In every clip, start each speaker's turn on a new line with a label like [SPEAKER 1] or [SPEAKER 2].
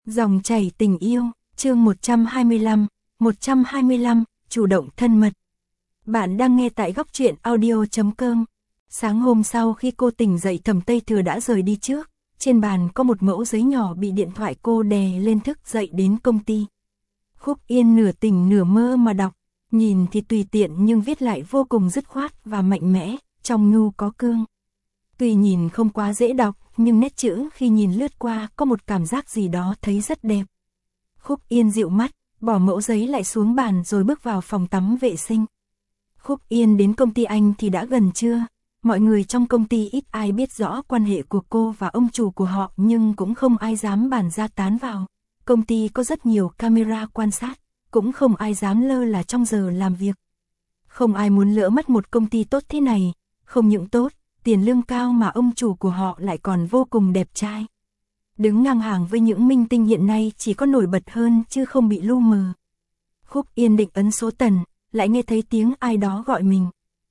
[SPEAKER 1] Dòng chảy tình yêu, chương 125, chủ động thân mật. Bạn đang nghe tại góc truyện audio.com. Sáng hôm sau khi cô tỉnh dậy Thẩm Tây Thừa đã rời đi trước, trên bàn có một mẫu giấy nhỏ bị điện thoại cô đè lên thức dậy đến công ty. Khúc Yên nửa tỉnh nửa mơ mà đọc, nhìn thì tùy tiện nhưng viết lại vô cùng dứt khoát và mạnh mẽ, trong nhu có cương. Tuy nhìn không quá dễ đọc, nhưng nét chữ khi nhìn lướt qua có một cảm giác gì đó thấy rất đẹp. Khúc Yên dịu mắt, bỏ mẫu giấy lại xuống bàn rồi bước vào phòng tắm vệ sinh. Khúc Yên đến công ty anh thì đã gần trưa, mọi người trong công ty ít ai biết rõ quan hệ của cô và ông chủ của họ nhưng cũng không ai dám bàn ra tán vào. Công ty có rất nhiều camera quan sát, cũng không ai dám lơ là trong giờ làm việc. Không ai muốn lỡ mất một công ty tốt thế này, không những tốt, tiền lương cao mà ông chủ của họ lại còn vô cùng đẹp trai. Đứng ngang hàng với những minh tinh hiện nay chỉ có nổi bật hơn chứ không bị lu mờ. Khúc Yên định ấn số tần, lại nghe thấy tiếng ai đó gọi mình.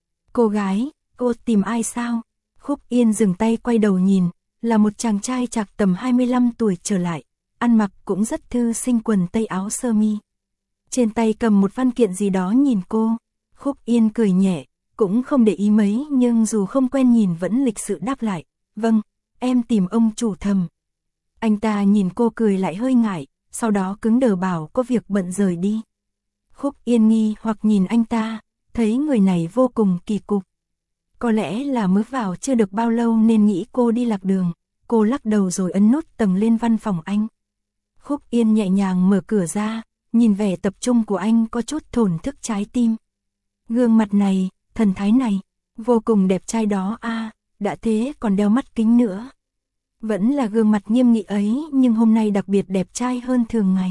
[SPEAKER 1] Cô gái, cô tìm ai sao? Khúc Yên dừng tay quay đầu nhìn, là một chàng trai trạc tầm 25 tuổi trở lại, ăn mặc cũng rất thư sinh, quần tây áo sơ mi. Trên tay cầm một văn kiện gì đó nhìn cô. Khúc Yên cười nhẹ, cũng không để ý mấy nhưng dù không quen nhìn vẫn lịch sự đáp lại. Vâng, em tìm ông chủ Thẩm. Anh ta nhìn cô cười lại hơi ngại, sau đó cứng đờ bảo có việc bận rời đi. Khúc Yên nghi hoặc nhìn anh ta, thấy người này vô cùng kỳ cục. Có lẽ là mới vào chưa được bao lâu nên nghĩ cô đi lạc đường. Cô lắc đầu rồi ấn nút tầng lên văn phòng anh. Khúc Yên nhẹ nhàng mở cửa ra, nhìn vẻ tập trung của anh có chút thổn thức trái tim. Gương mặt này, thần thái này, vô cùng đẹp trai đó a, đã thế còn đeo mắt kính nữa. Vẫn là gương mặt nghiêm nghị ấy nhưng hôm nay đặc biệt đẹp trai hơn thường ngày.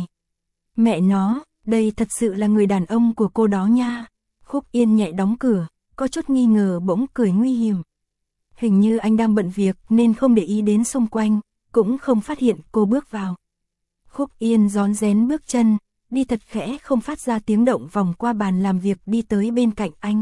[SPEAKER 1] Mẹ nó, đây thật sự là người đàn ông của cô đó nha. Khúc Yên nhẹ đóng cửa, có chút nghi ngờ bỗng cười nguy hiểm. Hình như anh đang bận việc nên không để ý đến xung quanh, cũng không phát hiện cô bước vào. Khúc Yên rón rén bước chân, đi thật khẽ không phát ra tiếng động vòng qua bàn làm việc đi tới bên cạnh anh.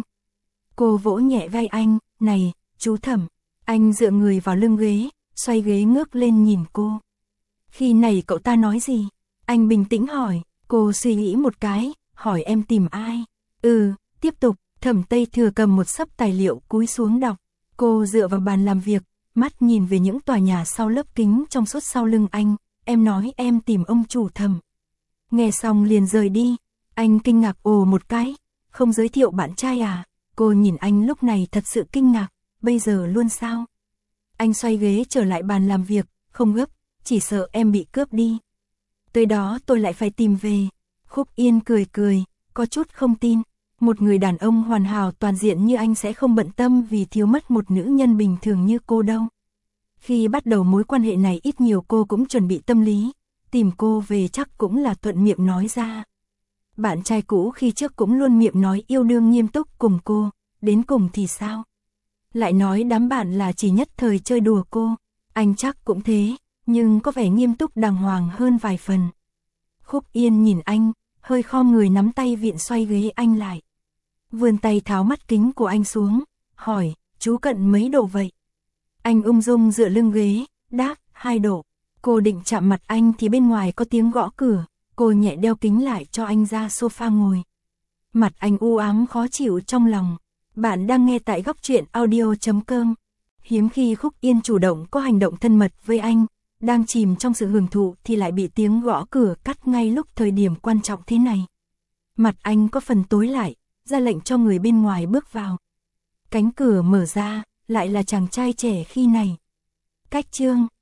[SPEAKER 1] Cô vỗ nhẹ vai anh, này, chú Thẩm. Anh dựa người vào lưng ghế, xoay ghế ngước lên nhìn cô. Khi này cậu ta nói gì? Anh bình tĩnh hỏi, cô suy nghĩ một cái, hỏi em tìm ai? Tiếp tục, Thẩm Tây Thừa cầm một xấp tài liệu cúi xuống đọc. Cô dựa vào bàn làm việc, mắt nhìn về những tòa nhà sau lớp kính trong suốt sau lưng anh. Em nói em tìm ông chủ Thẩm. Nghe xong liền rời đi. Anh kinh ngạc ồ một cái, không giới thiệu bạn trai à? Cô nhìn anh lúc này thật sự kinh ngạc, bây giờ luôn sao? Anh xoay ghế trở lại bàn làm việc, không gấp, chỉ sợ em bị cướp đi. Tới đó tôi lại phải tìm về. Khúc Yên cười cười, có chút không tin. Một người đàn ông hoàn hảo toàn diện như anh sẽ không bận tâm vì thiếu mất một nữ nhân bình thường như cô đâu. Khi bắt đầu mối quan hệ này ít nhiều cô cũng chuẩn bị tâm lý, tìm cô về chắc cũng là thuận miệng nói ra. Bạn trai cũ khi trước cũng luôn miệng nói yêu đương nghiêm túc cùng cô, đến cùng thì sao? Lại nói đám bạn là chỉ nhất thời chơi đùa cô, anh chắc cũng thế, nhưng có vẻ nghiêm túc đàng hoàng hơn vài phần. Khúc Yên nhìn anh, hơi khom người nắm tay vịn xoay ghế anh lại. Vươn tay tháo mắt kính của anh xuống, hỏi, chú cận mấy độ vậy? Anh ung dung dựa lưng ghế, đáp, 2 độ. Cô định chạm mặt anh thì bên ngoài có tiếng gõ cửa, cô nhẹ đeo kính lại cho anh ra sofa ngồi. Mặt anh u ám khó chịu trong lòng. Bạn đang nghe tại góc truyện audio.com. Hiếm khi Khúc Yên chủ động có hành động thân mật với anh, đang chìm trong sự hưởng thụ thì lại bị tiếng gõ cửa cắt ngay lúc thời điểm quan trọng thế này. Mặt anh có phần tối lại, ra lệnh cho người bên ngoài bước vào. Cánh cửa mở ra, lại là chàng trai trẻ khi này. Cách chương